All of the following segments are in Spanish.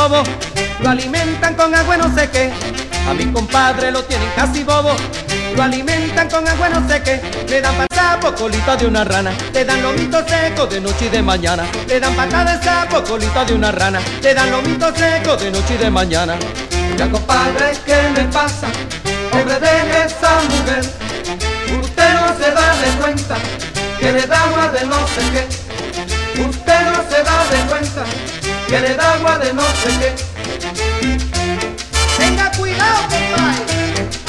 bobo, lo alimentan con agua no sé qué. A mi compadre lo tienen casi bobo, lo alimentan con agua no sé qué. Le dan patada por colita de una rana, le dan lomito seco de noche y de mañana. Le dan patada de sapo, colita de una rana, le dan lomito seco de noche y de mañana. Ya compadre, ¿qué le pasa? Hombre, deje esa mujer. Usted no se da de cuenta que le da agua de no sé qué. Usted no se da de cuenta que le da agua de no sé qué. Tenga cuidado, compadre.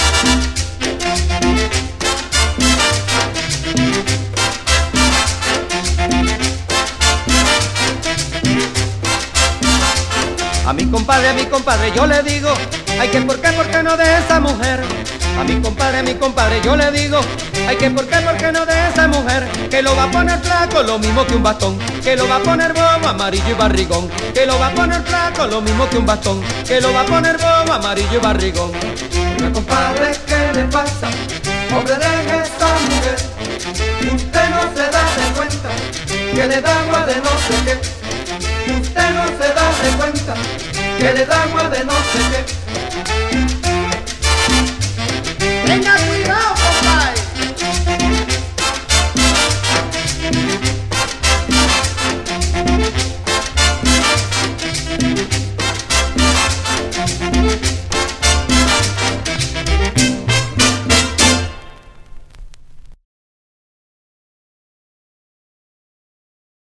A mi compadre, yo le digo, ay que por qué no de esa mujer. A mi compadre, yo le digo, ay que por qué no de esa mujer. Que lo va a poner flaco, lo mismo que un bastón. Que lo va a poner bobo, amarillo y barrigón. Que lo va a poner flaco, lo mismo que un bastón. Que lo va a poner bobo, amarillo y barrigón. Ya compadre, ¿qué le pasa? Hombre, deje esa mujer. Usted no se da de cuenta que le da agua de no sé qué. Usted no se da de cuenta que le da agua de no sé qué. Venga.